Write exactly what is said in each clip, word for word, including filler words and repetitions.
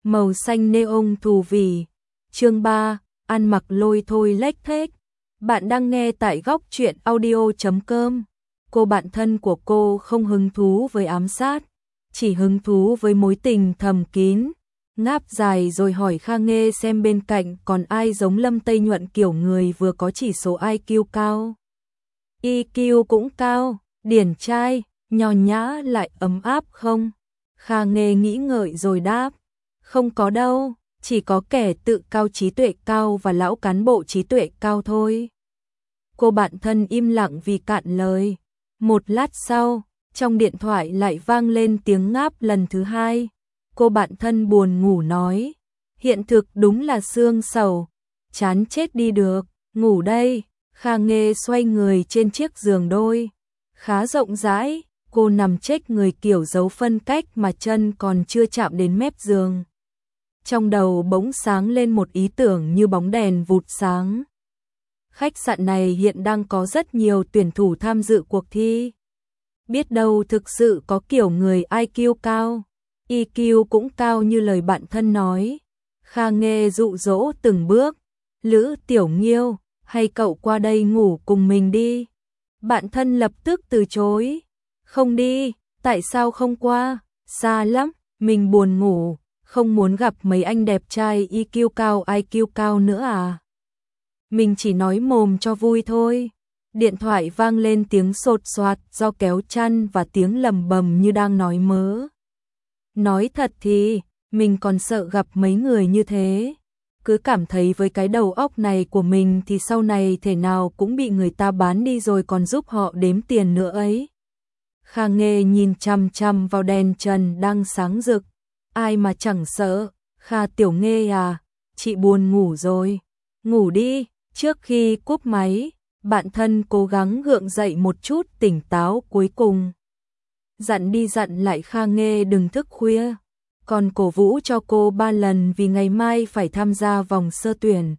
màu xanh neon thù vì. Chương ba, ăn mặc lôi thôi lếch thếch. Bạn đang nghe tại góc truyện audio chấm com. Cô bạn thân của cô không hứng thú với ám sát, chỉ hứng thú với mối tình thầm kín. Ngáp dài rồi hỏi Kha Nghê xem bên cạnh còn ai giống Lâm Tây Nhuận, kiểu người vừa có chỉ số i kiu cao, i kiu cũng cao, điển trai, nho nhã lại ấm áp không? Kha Nghê nghĩ ngợi rồi đáp, không có đâu, chỉ có kẻ tự cao trí tuệ cao và lão cán bộ trí tuệ cao thôi. Cô bạn thân im lặng vì cạn lời. Một lát sau, trong điện thoại lại vang lên tiếng ngáp lần thứ hai. Cô bạn thân buồn ngủ nói, hiện thực đúng là xương sầu, chán chết đi được, ngủ đây. Kha Nghê xoay người trên chiếc giường đôi, khá rộng rãi, cô nằm chếch người kiểu giấu phân cách mà chân còn chưa chạm đến mép giường. Trong đầu bỗng sáng lên một ý tưởng như bóng đèn vụt sáng. Khách sạn này hiện đang có rất nhiều tuyển thủ tham dự cuộc thi. Biết đâu thực sự có kiểu người i kiu cao, i kiu cũng cao như lời bạn thân nói. Kha Nghê dụ dỗ từng bước, Lữ Tiểu Nghiêu, hay cậu qua đây ngủ cùng mình đi. Bạn thân lập tức từ chối. Không đi, tại sao không qua, xa lắm, mình buồn ngủ, không muốn gặp mấy anh đẹp trai i kiu cao i kiu cao nữa à. Mình chỉ nói mồm cho vui thôi. Điện thoại vang lên tiếng sột soạt do kéo chăn và tiếng lầm bầm như đang nói mớ. Nói thật thì, mình còn sợ gặp mấy người như thế. Cứ cảm thấy với cái đầu óc này của mình thì sau này thể nào cũng bị người ta bán đi rồi còn giúp họ đếm tiền nữa ấy. Kha Nghê nhìn chằm chằm vào đèn trần đang sáng rực. Ai mà chẳng sợ, Kha Tiểu Nghê à, chị buồn ngủ rồi. Ngủ đi. Trước khi cúp máy, bạn thân cố gắng gượng dậy một chút tỉnh táo cuối cùng. Dặn đi dặn lại Kha Nghê đừng thức khuya, còn cổ vũ cho cô ba lần vì ngày mai phải tham gia vòng sơ tuyển.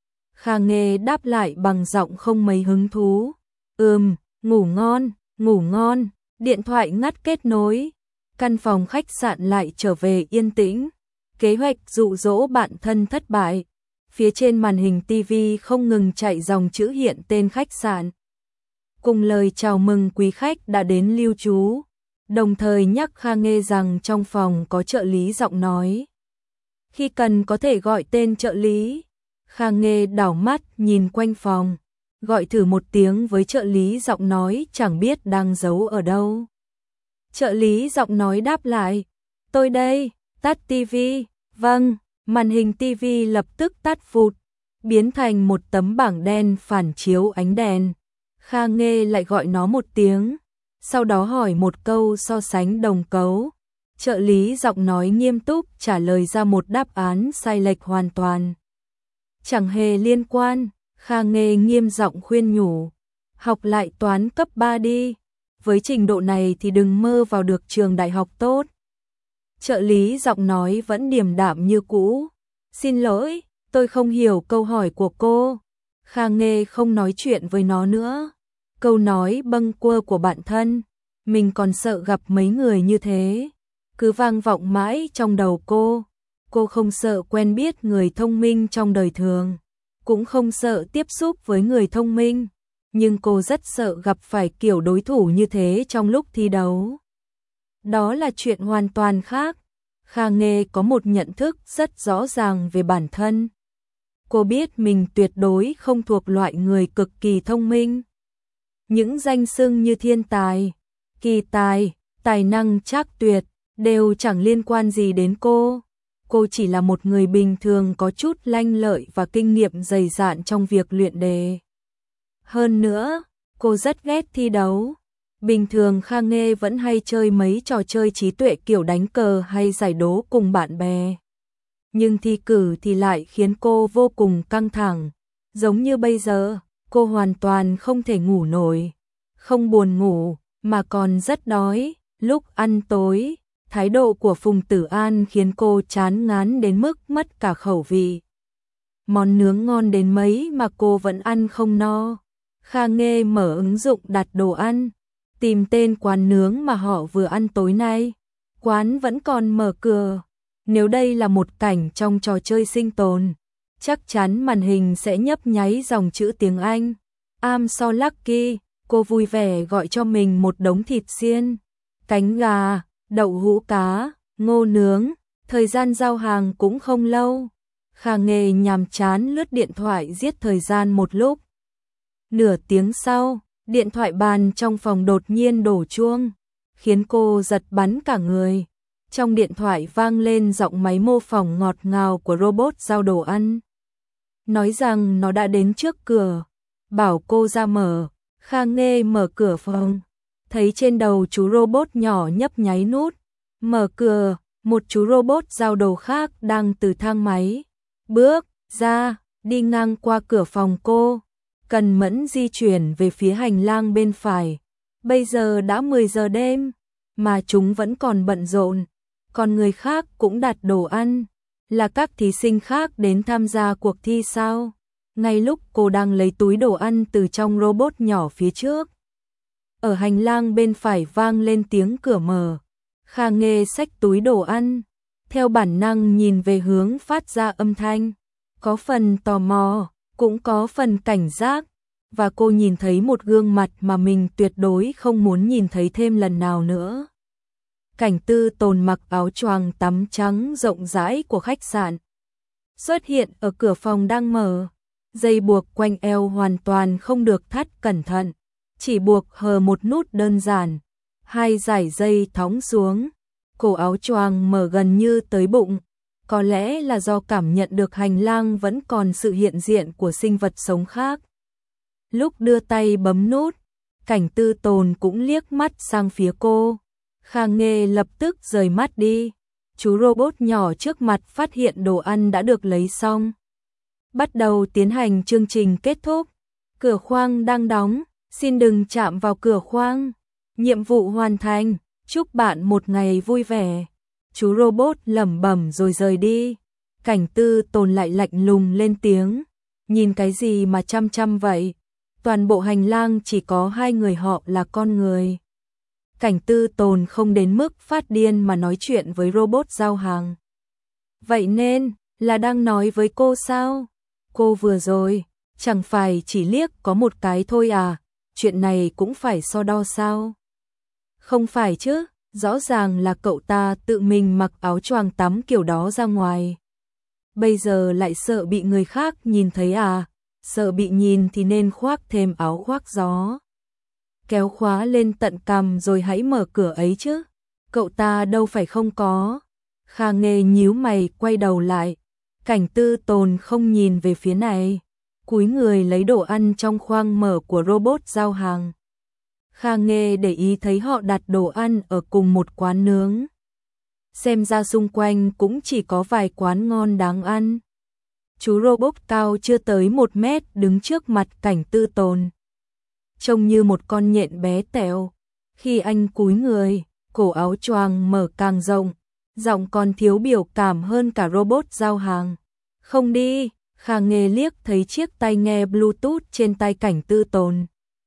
Kha Nghê đáp lại bằng giọng không mấy hứng thú. Ừm, ngủ ngon, ngủ ngon. Điện thoại ngắt kết nối. Căn phòng khách sạn lại trở về yên tĩnh. Kế hoạch dụ dỗ bạn thân thất bại. Phía trên màn hình ti vi không ngừng chạy dòng chữ hiện tên khách sạn, cùng lời chào mừng quý khách đã đến lưu trú, đồng thời nhắc Kha Nghê rằng trong phòng có trợ lý giọng nói. Khi cần có thể gọi tên trợ lý. Kha Nghê đảo mắt nhìn quanh phòng, gọi thử một tiếng với trợ lý giọng nói chẳng biết đang giấu ở đâu. Trợ lý giọng nói đáp lại, tôi đây, tắt ti vi, vâng. Màn hình ti vi lập tức tắt phụt, biến thành một tấm bảng đen phản chiếu ánh đèn. Kha Nghê lại gọi nó một tiếng, sau đó hỏi một câu so sánh đồng cấu. Trợ lý giọng nói nghiêm túc trả lời ra một đáp án sai lệch hoàn toàn. Chẳng hề liên quan. Kha Nghê nghiêm giọng khuyên nhủ, học lại toán cấp ba đi, với trình độ này thì đừng mơ vào được trường đại học tốt. Trợ lý giọng nói vẫn điềm đạm như cũ. Xin lỗi, tôi không hiểu câu hỏi của cô. Kha Nghê không nói chuyện với nó nữa. Câu nói bâng quơ của bạn thân, mình còn sợ gặp mấy người như thế, cứ vang vọng mãi trong đầu cô. Cô không sợ quen biết người thông minh trong đời thường, cũng không sợ tiếp xúc với người thông minh, nhưng cô rất sợ gặp phải kiểu đối thủ như thế trong lúc thi đấu. Đó là chuyện hoàn toàn khác. Kha Nghê có một nhận thức rất rõ ràng về bản thân. Cô biết mình tuyệt đối không thuộc loại người cực kỳ thông minh. Những danh xưng như thiên tài, kỳ tài, tài năng trác tuyệt đều chẳng liên quan gì đến cô. Cô chỉ là một người bình thường có chút lanh lợi và kinh nghiệm dày dạn trong việc luyện đề. Hơn nữa, cô rất ghét thi đấu. Bình thường Kha Nghê vẫn hay chơi mấy trò chơi trí tuệ kiểu đánh cờ hay giải đố cùng bạn bè. Nhưng thi cử thì lại khiến cô vô cùng căng thẳng. Giống như bây giờ, cô hoàn toàn không thể ngủ nổi. Không buồn ngủ, mà còn rất đói. Lúc ăn tối, thái độ của Phùng Tử An khiến cô chán ngán đến mức mất cả khẩu vị. Món nướng ngon đến mấy mà cô vẫn ăn không no. Kha Nghê mở ứng dụng đặt đồ ăn, tìm tên quán nướng mà họ vừa ăn tối nay. Quán vẫn còn mở cửa, Nếu đây là một cảnh trong trò chơi sinh tồn, chắc chắn màn hình sẽ nhấp nháy dòng chữ tiếng Anh. I'm so lucky, cô vui vẻ gọi cho mình một đống thịt xiên, cánh gà, đậu hũ cá, ngô nướng. Thời gian giao hàng cũng không lâu. Kha Nghê nhàm chán lướt điện thoại giết thời gian một lúc. Nửa tiếng sau, điện thoại bàn trong phòng đột nhiên đổ chuông, khiến cô giật bắn cả người. Trong điện thoại vang lên giọng máy mô phỏng ngọt ngào của robot giao đồ ăn. Nói rằng nó đã đến trước cửa, bảo cô ra mở. Kha Nghê mở cửa phòng, thấy trên đầu chú robot nhỏ nhấp nháy nút. Mở cửa, một chú robot giao đồ khác đang từ thang máy bước ra, đi ngang qua cửa phòng cô, cần mẫn di chuyển về phía hành lang bên phải. Bây giờ đã mười giờ đêm, mà chúng vẫn còn bận rộn. Còn người khác cũng đặt đồ ăn, là các thí sinh khác đến tham gia cuộc thi sao? Ngay lúc cô đang lấy túi đồ ăn từ trong robot nhỏ phía trước, ở hành lang bên phải vang lên tiếng cửa mở. Kha Nghê xách túi đồ ăn, theo bản năng nhìn về hướng phát ra âm thanh, có phần tò mò, cũng có phần cảnh giác, và cô nhìn thấy một gương mặt mà mình tuyệt đối không muốn nhìn thấy thêm lần nào nữa. Cảnh Tư Tồn mặc áo choàng tắm trắng rộng rãi của khách sạn, xuất hiện ở cửa phòng đang mở, dây buộc quanh eo hoàn toàn không được thắt cẩn thận, chỉ buộc hờ một nút đơn giản, hai dải dây thõng xuống, cổ áo choàng mở gần như tới bụng, có lẽ là do cảm nhận được hành lang vẫn còn sự hiện diện của sinh vật sống khác. Lúc đưa tay bấm nút, Cảnh Tư Tồn cũng liếc mắt sang phía cô. Kha Nghê lập tức rời mắt đi. Chú robot nhỏ trước mặt phát hiện đồ ăn đã được lấy xong. Bắt đầu tiến hành chương trình kết thúc. Cửa khoang đang đóng, xin đừng chạm vào cửa khoang. Nhiệm vụ hoàn thành, chúc bạn một ngày vui vẻ. Chú robot lẩm bẩm rồi rời đi. Cảnh Tư Tồn lại lạnh lùng lên tiếng. Nhìn cái gì mà chăm chăm vậy? Toàn bộ hành lang chỉ có hai người họ là con người. Cảnh Tư Tồn không đến mức phát điên mà nói chuyện với robot giao hàng. Vậy nên, là đang nói với cô sao? Cô vừa rồi, chẳng phải chỉ liếc có một cái thôi à? Chuyện này cũng phải so đo sao? Không phải chứ, rõ ràng là cậu ta tự mình mặc áo choàng tắm kiểu đó ra ngoài. Bây giờ lại sợ bị người khác nhìn thấy à? Sợ bị nhìn thì nên khoác thêm áo khoác gió. Kéo khóa lên tận cằm rồi hãy mở cửa ấy chứ. Cậu ta đâu phải không có. Kha Nghê nhíu mày quay đầu lại. Cảnh Tư Tồn không nhìn về phía này. Cúi người lấy đồ ăn trong khoang mở của robot giao hàng. Kha Nghê để ý thấy họ đặt đồ ăn ở cùng một quán nướng. Xem ra xung quanh cũng chỉ có vài quán ngon đáng ăn. Chú robot cao chưa tới một mét đứng trước mặt Cảnh Tư Tồn. Trông như một con nhện bé tẹo. Khi anh cúi người, cổ áo choàng mở càng rộng, giọng còn thiếu biểu cảm hơn cả robot giao hàng. Không đi, Kha Nghê liếc thấy chiếc tai nghe Bluetooth trên tay Cảnh Tư Tồn.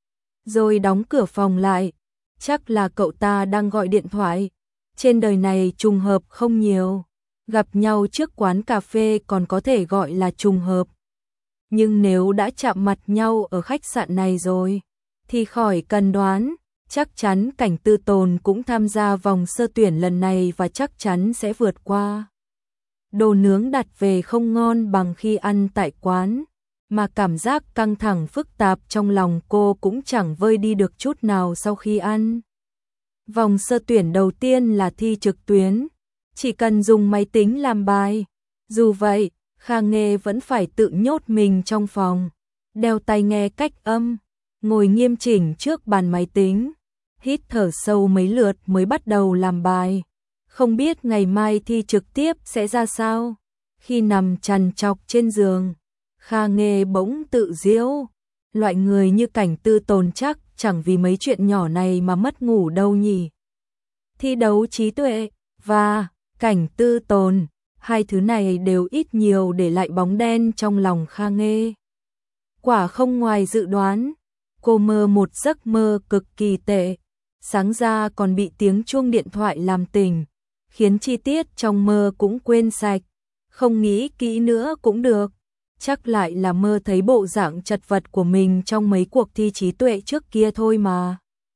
Rồi đóng cửa phòng lại. Chắc là cậu ta đang gọi điện thoại. Trên đời này trùng hợp không nhiều. Gặp nhau trước quán cà phê còn có thể gọi là trùng hợp. Nhưng nếu đã chạm mặt nhau ở khách sạn này rồi, thì khỏi cần đoán, chắc chắn Cảnh Tư Tồn cũng tham gia vòng sơ tuyển lần này và chắc chắn sẽ vượt qua. Đồ nướng đặt về không ngon bằng khi ăn tại quán, mà cảm giác căng thẳng phức tạp trong lòng cô cũng chẳng vơi đi được chút nào sau khi ăn. Vòng sơ tuyển đầu tiên là thi trực tuyến, chỉ cần dùng máy tính làm bài. Dù vậy, Kha Nghê vẫn phải tự nhốt mình trong phòng, đeo tai nghe cách âm, ngồi nghiêm chỉnh trước bàn máy tính, hít thở sâu mấy lượt mới bắt đầu làm bài. Không biết ngày mai thi trực tiếp sẽ ra sao. Khi nằm trằn trọc trên giường, Kha Nghê bỗng tự giễu, loại người như Cảnh Tư Tồn chắc chẳng vì mấy chuyện nhỏ này mà mất ngủ đâu nhỉ. Thi đấu trí tuệ và Cảnh Tư Tồn, hai thứ này đều ít nhiều để lại bóng đen trong lòng Kha Nghê. Quả không ngoài dự đoán, cô mơ một giấc mơ cực kỳ tệ, sáng ra còn bị tiếng chuông điện thoại làm tỉnh. khiến chi tiết trong mơ cũng quên sạch, không nghĩ kỹ nữa cũng được. Chắc lại là mơ thấy bộ dạng chật vật của mình trong mấy cuộc thi trí tuệ trước kia thôi mà.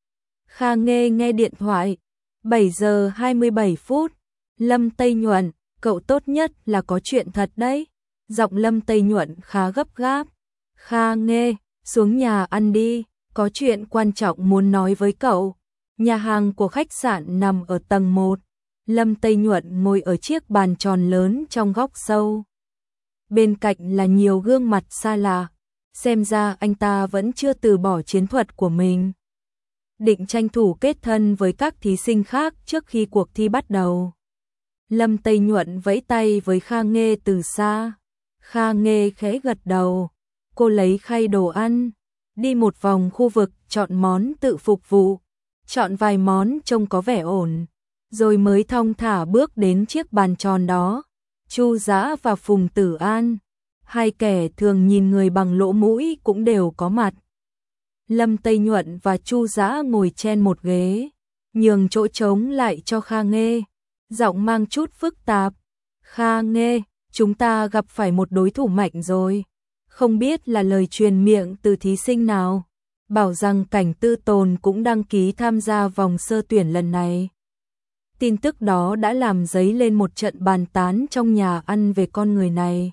Kha Nghê nghe điện thoại, bảy giờ hai mươi bảy phút, Lâm Tây Nhuận, cậu tốt nhất là có chuyện thật đấy. Giọng Lâm Tây Nhuận khá gấp gáp. Kha Nghê, xuống nhà ăn đi, có chuyện quan trọng muốn nói với cậu. Nhà hàng của khách sạn nằm ở tầng một. Lâm Tây Nhuận ngồi ở chiếc bàn tròn lớn trong góc sâu. Bên cạnh là nhiều gương mặt xa lạ, xem ra anh ta vẫn chưa từ bỏ chiến thuật của mình. Định tranh thủ kết thân với các thí sinh khác trước khi cuộc thi bắt đầu. Lâm Tây Nhuận vẫy tay với Kha Nghê từ xa. Kha Nghê khẽ gật đầu. Cô lấy khay đồ ăn, đi một vòng khu vực chọn món tự phục vụ, chọn vài món trông có vẻ ổn, rồi mới thong thả bước đến chiếc bàn tròn đó. Chu Dã và Phùng Tử An, hai kẻ thường nhìn người bằng lỗ mũi cũng đều có mặt. Lâm Tây Nhuận và Chu Dã ngồi chen một ghế, nhường chỗ trống lại cho Kha Nghê, giọng mang chút phức tạp. Kha Nghê, chúng ta gặp phải một đối thủ mạnh rồi. Không biết là lời truyền miệng từ thí sinh nào, bảo rằng Cảnh Tư Tồn cũng đăng ký tham gia vòng sơ tuyển lần này. Tin tức đó đã làm dấy lên một trận bàn tán trong nhà ăn về con người này.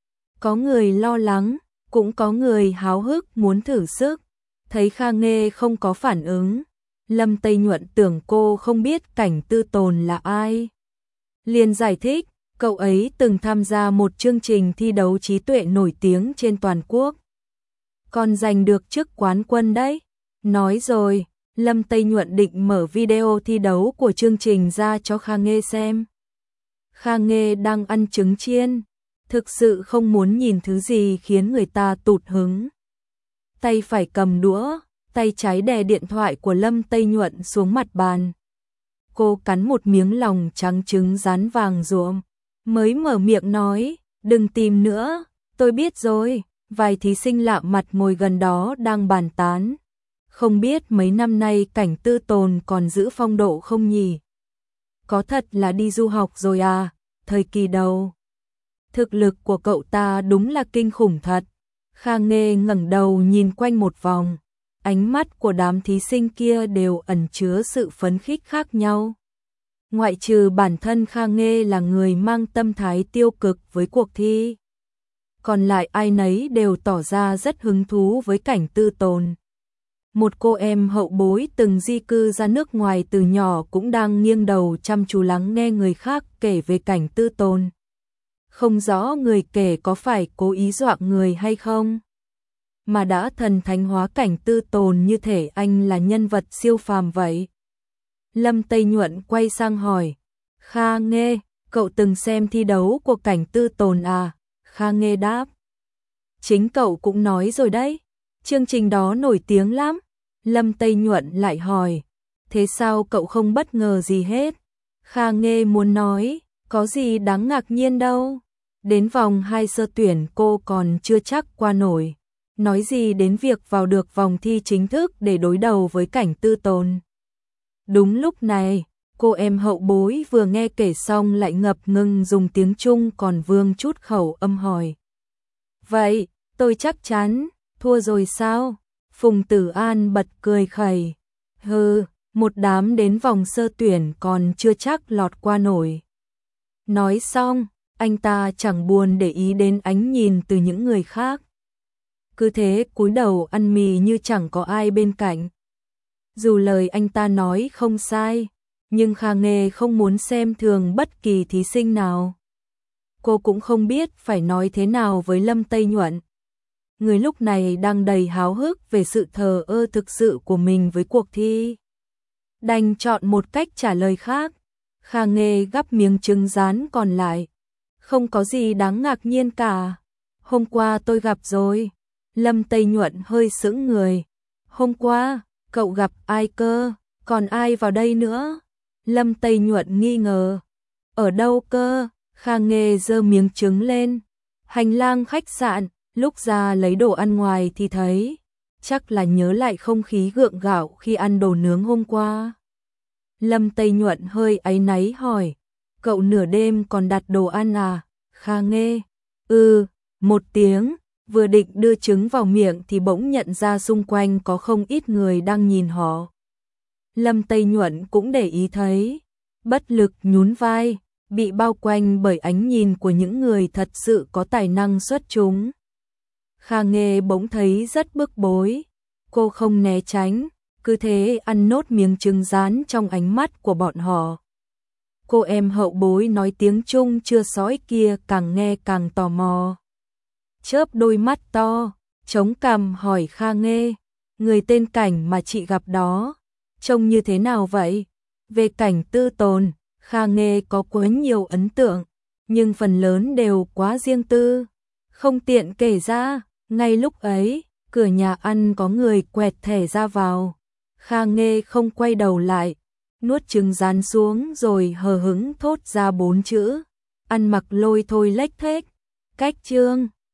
Có người lo lắng, cũng có người háo hức muốn thử sức. Thấy Kha Nghê không có phản ứng, Lâm Tây Nhuận tưởng cô không biết Cảnh Tư Tồn là ai. Liền giải thích, cậu ấy từng tham gia một chương trình thi đấu trí tuệ nổi tiếng trên toàn quốc. Còn giành được chức quán quân đấy. Nói rồi, Lâm Tây Nhuận định mở video thi đấu của chương trình ra cho Kha Nghê xem. Kha Nghê đang ăn trứng chiên, thực sự không muốn nhìn thứ gì khiến người ta tụt hứng. Tay phải cầm đũa, tay trái đè điện thoại của Lâm Tây Nhuận xuống mặt bàn. Cô cắn một miếng lòng trắng trứng rán vàng ruộm, mới mở miệng nói, đừng tìm nữa, tôi biết rồi. Vài thí sinh lạ mặt ngồi gần đó đang bàn tán. Không biết mấy năm nay Cảnh Tư Tồn còn giữ phong độ không nhỉ? Có thật là đi du học rồi à? Thời kỳ đầu, thực lực của cậu ta đúng là kinh khủng thật. Kha Nghê ngẩng đầu nhìn quanh một vòng, ánh mắt của đám thí sinh kia đều ẩn chứa sự phấn khích khác nhau. Ngoại trừ bản thân Kha Nghê là người mang tâm thái tiêu cực với cuộc thi, còn lại ai nấy đều tỏ ra rất hứng thú với Cảnh Tư Tồn. Một cô em hậu bối từng di cư ra nước ngoài từ nhỏ cũng đang nghiêng đầu chăm chú lắng nghe người khác kể về Cảnh Tư Tồn. Không rõ người kể có phải cố ý dọa người hay không, mà đã thần thánh hóa Cảnh Tư Tồn như thể anh là nhân vật siêu phàm vậy. Lâm Tây Nhuận quay sang hỏi, Kha Nghê, cậu từng xem thi đấu của Cảnh Tư Tồn à? Kha Nghê đáp, chính cậu cũng nói rồi đấy, chương trình đó nổi tiếng lắm. Lâm Tây Nhuận lại hỏi, thế sao cậu không bất ngờ gì hết? Kha Nghê muốn nói, có gì đáng ngạc nhiên đâu. Đến vòng hai sơ tuyển cô còn chưa chắc qua nổi, nói gì đến việc vào được vòng thi chính thức để đối đầu với Cảnh Tư Tồn. Đúng lúc này, cô em hậu bối vừa nghe kể xong lại ngập ngừng dùng tiếng Trung còn vương chút khẩu âm hỏi. Vậy, tôi chắc chắn, thua rồi sao? Phùng Tử An bật cười khẩy. Hừ, một đám đến vòng sơ tuyển còn chưa chắc lọt qua nổi. Nói xong, anh ta chẳng buồn để ý đến ánh nhìn từ những người khác. Cứ thế cúi đầu ăn mì như chẳng có ai bên cạnh. Dù lời anh ta nói không sai, nhưng Kha Nghê không muốn xem thường bất kỳ thí sinh nào. Cô cũng không biết phải nói thế nào với Lâm Tây Nhuận. Người lúc này đang đầy háo hức về sự thờ ơ thực sự của mình với cuộc thi. Đành chọn một cách trả lời khác. Kha Nghê gắp miếng trứng rán còn lại. Không có gì đáng ngạc nhiên cả. Hôm qua tôi gặp rồi. Lâm Tây Nhuận hơi sững người. Hôm qua, cậu gặp ai cơ? Còn ai vào đây nữa? Lâm Tây Nhuận nghi ngờ. Ở đâu cơ? Kha Nghê giơ miếng trứng lên. Hành lang khách sạn, lúc ra lấy đồ ăn ngoài thì thấy. Chắc là nhớ lại không khí gượng gạo khi ăn đồ nướng hôm qua. Lâm Tây Nhuận hơi áy náy hỏi. cậu nửa đêm còn đặt đồ ăn à? Kha Nghê, ừ, một tiếng, vừa định đưa trứng vào miệng thì bỗng nhận ra xung quanh có không ít người đang nhìn họ. Lâm Tây Nhuận cũng để ý thấy, bất lực nhún vai, bị bao quanh bởi ánh nhìn của những người thật sự có tài năng xuất chúng. Kha Nghê bỗng thấy rất bức bối, cô không né tránh, cứ thế ăn nốt miếng trứng rán trong ánh mắt của bọn họ. Cô em hậu bối nói tiếng Trung chưa sõi kia càng nghe càng tò mò. Chớp đôi mắt to, chống cằm hỏi Kha Nghê, người tên Cảnh mà chị gặp đó, trông như thế nào vậy? Về Cảnh Tư Tồn, Kha Nghê có quá nhiều ấn tượng, nhưng phần lớn đều quá riêng tư, không tiện kể ra. Ngay lúc ấy, cửa nhà ăn có người quẹt thẻ ra vào. Kha Nghê không quay đầu lại, nuốt trứng rán xuống rồi hờ hững thốt ra bốn chữ: ăn mặc lôi thôi lếch thếch. Cách chương